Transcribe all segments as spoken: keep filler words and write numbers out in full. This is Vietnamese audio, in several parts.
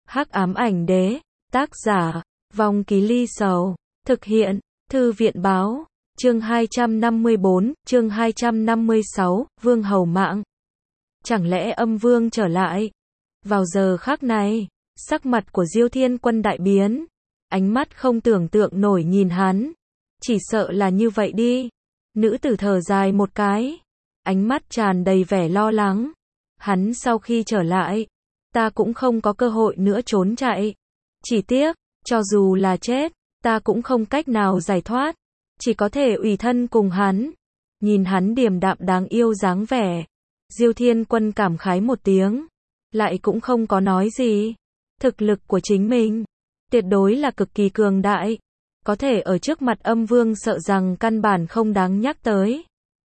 Hắc ám ảnh đế, tác giả, Vong Ký Ly Sầu, thực hiện, Thư viện báo, chương hai trăm năm mươi bốn, chương hai trăm năm mươi sáu, Vương Hầu Mạng. Chẳng lẽ âm vương trở lại? Vào giờ khắc này, sắc mặt của Diêu Thiên Quân đại biến, ánh mắt không tưởng tượng nổi nhìn hắn. Chỉ sợ là như vậy đi. Nữ tử thở dài một cái, ánh mắt tràn đầy vẻ lo lắng. Hắn sau khi trở lại, ta cũng không có cơ hội nữa trốn chạy. Chỉ tiếc, cho dù là chết, ta cũng không cách nào giải thoát, chỉ có thể ủy thân cùng hắn. Nhìn hắn điềm đạm đáng yêu dáng vẻ, Diêu Thiên Quân cảm khái một tiếng, lại cũng không có nói gì. Thực lực của chính mình, tuyệt đối là cực kỳ cường đại, có thể ở trước mặt âm vương sợ rằng căn bản không đáng nhắc tới.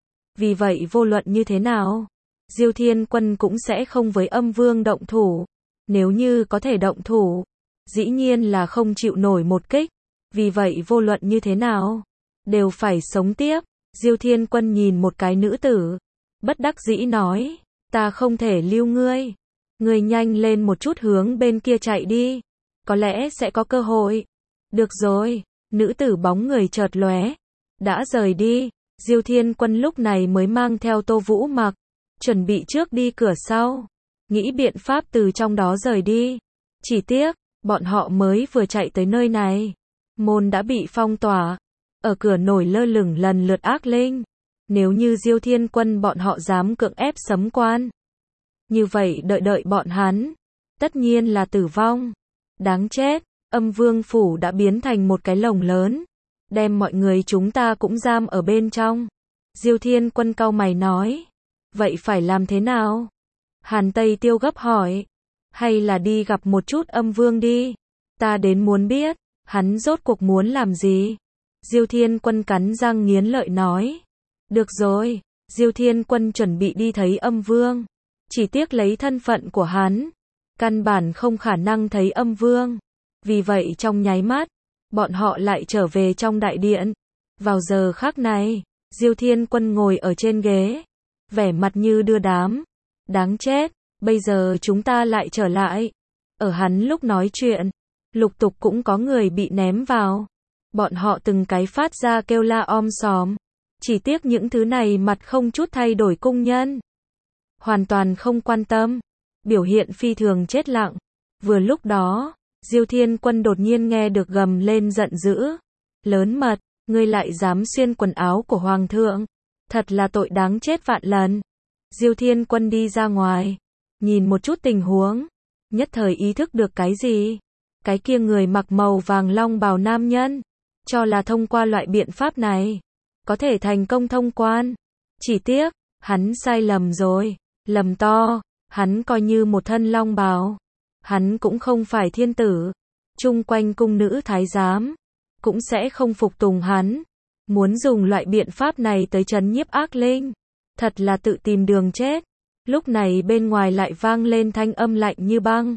Vì vậy vô luận như thế nào, Diêu Thiên Quân cũng sẽ không với âm vương động thủ. Nếu như có thể động thủ, dĩ nhiên là không chịu nổi một kích. Vì vậy vô luận như thế nào, đều phải sống tiếp. Diêu Thiên Quân nhìn một cái nữ tử, bất đắc dĩ nói, ta không thể lưu ngươi. Ngươi nhanh lên một chút hướng bên kia chạy đi, có lẽ sẽ có cơ hội. Được rồi, nữ tử bóng người chợt lóe, đã rời đi. Diêu Thiên Quân lúc này mới mang theo Tô Vũ Mặc, chuẩn bị trước đi cửa sau, nghĩ biện pháp từ trong đó rời đi. Chỉ tiếc, bọn họ mới vừa chạy tới nơi này, môn đã bị phong tỏa, ở cửa nổi lơ lửng lần lượt ác linh. Nếu như Diêu Thiên Quân bọn họ dám cưỡng ép sấm quan, như vậy đợi đợi bọn hắn, tất nhiên là tử vong. Đáng chết, âm vương phủ đã biến thành một cái lồng lớn, đem mọi người chúng ta cũng giam ở bên trong. Diêu Thiên Quân cau mày nói, vậy phải làm thế nào? Hàn Tây Tiêu gấp hỏi, hay là đi gặp một chút âm vương đi, ta đến muốn biết, hắn rốt cuộc muốn làm gì? Diêu Thiên Quân cắn răng nghiến lợi nói, được rồi. Diêu Thiên Quân chuẩn bị đi thấy âm vương, chỉ tiếc lấy thân phận của hắn, căn bản không khả năng thấy âm vương. Vì vậy trong nháy mắt, bọn họ lại trở về trong đại điện. Vào giờ khắc này, Diêu Thiên Quân ngồi ở trên ghế, vẻ mặt như đưa đám. Đáng chết, bây giờ chúng ta lại trở lại. Ở hắn lúc nói chuyện, lục tục cũng có người bị ném vào. Bọn họ từng cái phát ra kêu la om sòm. Chỉ tiếc những thứ này mặt không chút thay đổi cung nhân, hoàn toàn không quan tâm, biểu hiện phi thường chết lặng. Vừa lúc đó, Diêu Thiên Quân đột nhiên nghe được gầm lên giận dữ. Lớn mật, ngươi lại dám xuyên quần áo của hoàng thượng, thật là tội đáng chết vạn lần. Diêu Thiên Quân đi ra ngoài, nhìn một chút tình huống, nhất thời ý thức được cái gì. Cái kia người mặc màu vàng long bào nam nhân, cho là thông qua loại biện pháp này, có thể thành công thông quan. Chỉ tiếc, hắn sai lầm rồi, lầm to. Hắn coi như một thân long bào, hắn cũng không phải thiên tử. Chung quanh cung nữ thái giám cũng sẽ không phục tùng hắn. Muốn dùng loại biện pháp này tới trấn nhiếp ác linh, thật là tự tìm đường chết. Lúc này bên ngoài lại vang lên thanh âm lạnh như băng,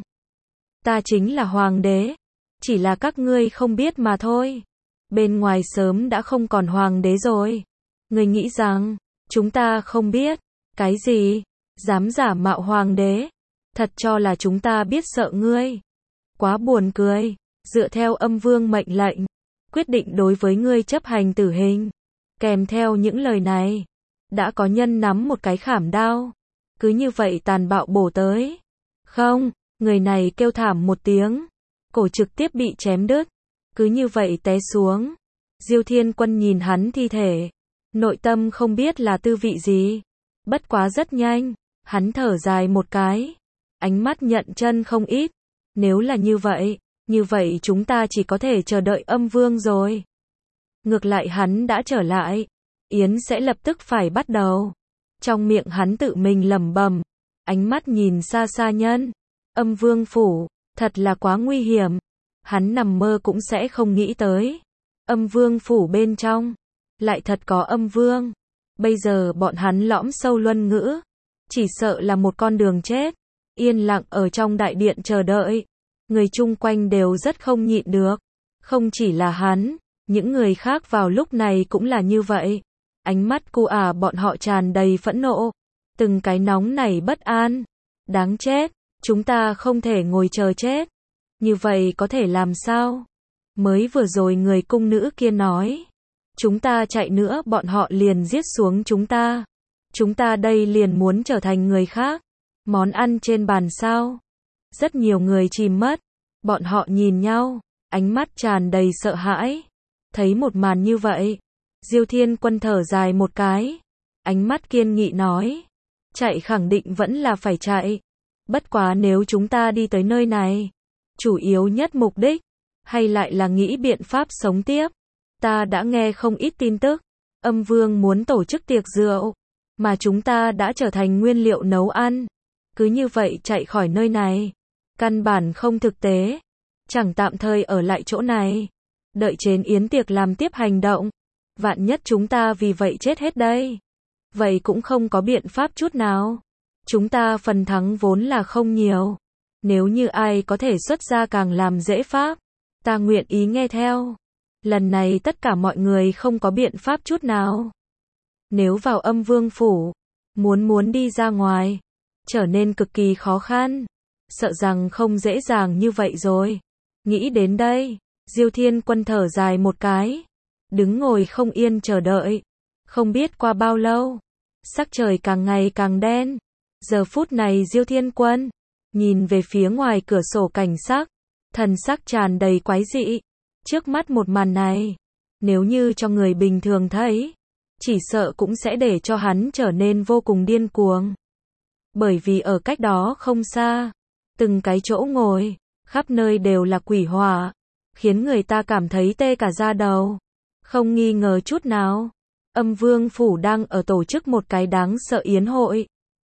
ta chính là hoàng đế, chỉ là các ngươi không biết mà thôi. Bên ngoài sớm đã không còn hoàng đế rồi. Ngươi nghĩ rằng chúng ta không biết? Cái gì? Dám giả mạo hoàng đế? Thật cho là chúng ta biết sợ ngươi? Quá buồn cười. Dựa theo âm vương mệnh lệnh, quyết định đối với ngươi chấp hành tử hình. Kèm theo những lời này, đã có nhân nắm một cái khảm đao, cứ như vậy tàn bạo bổ tới. Không, người này kêu thảm một tiếng, cổ trực tiếp bị chém đứt, cứ như vậy té xuống. Diêu Thiên Quân nhìn hắn thi thể, nội tâm không biết là tư vị gì. Bất quá rất nhanh, hắn thở dài một cái, ánh mắt nhận chân không ít. Nếu là như vậy, như vậy chúng ta chỉ có thể chờ đợi âm vương rồi. Ngược lại hắn đã trở lại, yến sẽ lập tức phải bắt đầu. Trong miệng hắn tự mình lẩm bẩm, ánh mắt nhìn xa xa nhân. Âm vương phủ, thật là quá nguy hiểm. Hắn nằm mơ cũng sẽ không nghĩ tới, âm vương phủ bên trong lại thật có âm vương. Bây giờ bọn hắn lõm sâu luân ngữ, chỉ sợ là một con đường chết. Yên lặng ở trong đại điện chờ đợi, người chung quanh đều rất không nhịn được. Không chỉ là hắn, những người khác vào lúc này cũng là như vậy. Ánh mắt cu ả bọn họ tràn đầy phẫn nộ, từng cái nóng nảy bất an. Đáng chết, chúng ta không thể ngồi chờ chết. Như vậy có thể làm sao? Mới vừa rồi người cung nữ kia nói, chúng ta chạy nữa bọn họ liền giết xuống chúng ta. Chúng ta đây liền muốn trở thành người khác. Món ăn trên bàn sao? Rất nhiều người chìm mất. Bọn họ nhìn nhau, ánh mắt tràn đầy sợ hãi. Thấy một màn như vậy, Diêu Thiên Quân thở dài một cái. Ánh mắt kiên nghị nói, chạy khẳng định vẫn là phải chạy. Bất quá nếu chúng ta đi tới nơi này, chủ yếu nhất mục đích, hay lại là nghĩ biện pháp sống tiếp. Ta đã nghe không ít tin tức, Âm Vương muốn tổ chức tiệc rượu, mà chúng ta đã trở thành nguyên liệu nấu ăn. Cứ như vậy chạy khỏi nơi này, căn bản không thực tế. Chẳng tạm thời ở lại chỗ này, đợi trên yến tiệc làm tiếp hành động. Vạn nhất chúng ta vì vậy chết hết đây. Vậy cũng không có biện pháp chút nào. Chúng ta phần thắng vốn là không nhiều. Nếu như ai có thể xuất ra càng làm dễ pháp, ta nguyện ý nghe theo. Lần này tất cả mọi người không có biện pháp chút nào. Nếu vào Âm Vương phủ, muốn muốn đi ra ngoài, trở nên cực kỳ khó khăn. Sợ rằng không dễ dàng như vậy rồi. Nghĩ đến đây, Diêu Thiên Quân thở dài một cái. Đứng ngồi không yên chờ đợi. Không biết qua bao lâu, sắc trời càng ngày càng đen. Giờ phút này Diêu Thiên Quân nhìn về phía ngoài cửa sổ cảnh sắc, thần sắc tràn đầy quái dị. Trước mắt một màn này, nếu như cho người bình thường thấy, chỉ sợ cũng sẽ để cho hắn trở nên vô cùng điên cuồng. Bởi vì ở cách đó không xa, từng cái chỗ ngồi, khắp nơi đều là quỷ hỏa, khiến người ta cảm thấy tê cả da đầu. Không nghi ngờ chút nào, Âm Vương phủ đang ở tổ chức một cái đáng sợ yến hội.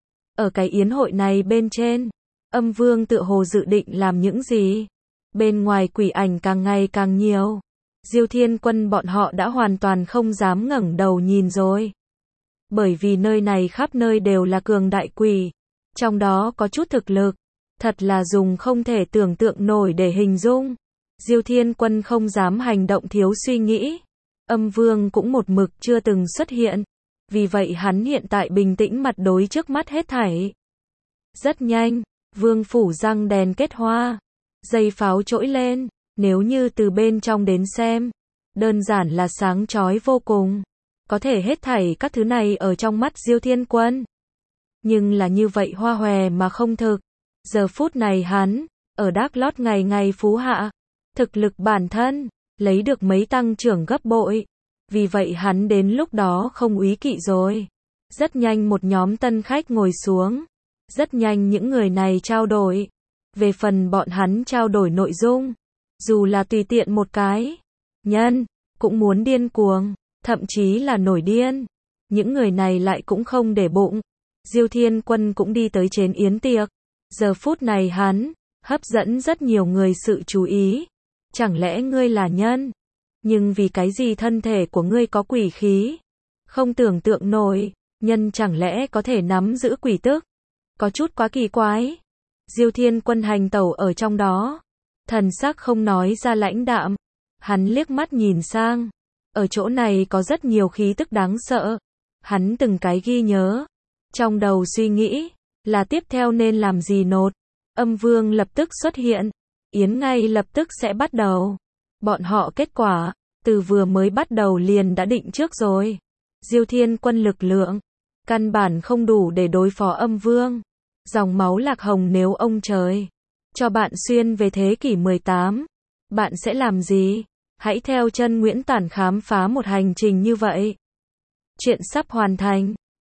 Ở cái yến hội này bên trên, Âm Vương tựa hồ dự định làm những gì? Bên ngoài quỷ ảnh càng ngày càng nhiều. Diêu Thiên Quân bọn họ đã hoàn toàn không dám ngẩng đầu nhìn rồi. Bởi vì nơi này khắp nơi đều là cường đại quỷ. Trong đó có chút thực lực. Thật là dùng không thể tưởng tượng nổi để hình dung. Diêu Thiên Quân không dám hành động thiếu suy nghĩ. Âm Vương cũng một mực chưa từng xuất hiện. Vì vậy hắn hiện tại bình tĩnh mặt đối trước mắt hết thảy. Rất nhanh, Vương phủ răng đèn kết hoa. Dây pháo trỗi lên, nếu như từ bên trong đến xem, đơn giản là sáng chói vô cùng. Có thể hết thảy các thứ này ở trong mắt Diêu Thiên Quân. Nhưng là như vậy hoa hòe mà không thực. Giờ phút này hắn, ở Đác Lót ngày ngày phú hạ, thực lực bản thân, lấy được mấy tăng trưởng gấp bội. Vì vậy hắn đến lúc đó không úy kỵ rồi. Rất nhanh một nhóm tân khách ngồi xuống. Rất nhanh những người này trao đổi. Về phần bọn hắn trao đổi nội dung, dù là tùy tiện một cái nhân, cũng muốn điên cuồng, thậm chí là nổi điên. Những người này lại cũng không để bụng. Diêu Thiên Quân cũng đi tới trên yến tiệc. Giờ phút này hắn, hấp dẫn rất nhiều người sự chú ý. Chẳng lẽ ngươi là nhân? Nhưng vì cái gì thân thể của ngươi có quỷ khí? Không tưởng tượng nổi, nhân chẳng lẽ có thể nắm giữ quỷ tức? Có chút quá kỳ quái. Diêu Thiên Quân hành tẩu ở trong đó, thần sắc không nói ra lãnh đạm. Hắn liếc mắt nhìn sang, ở chỗ này có rất nhiều khí tức đáng sợ. Hắn từng cái ghi nhớ, trong đầu suy nghĩ, là tiếp theo nên làm gì nốt. Âm Vương lập tức xuất hiện, yến ngay lập tức sẽ bắt đầu. Bọn họ kết quả, từ vừa mới bắt đầu liền đã định trước rồi. Diêu Thiên Quân lực lượng, căn bản không đủ để đối phó Âm Vương. Dòng máu lạc hồng nếu ông trời cho bạn xuyên về thế kỷ mười tám, bạn sẽ làm gì? Hãy theo chân Nguyễn Tản khám phá một hành trình như vậy. Chuyện sắp hoàn thành.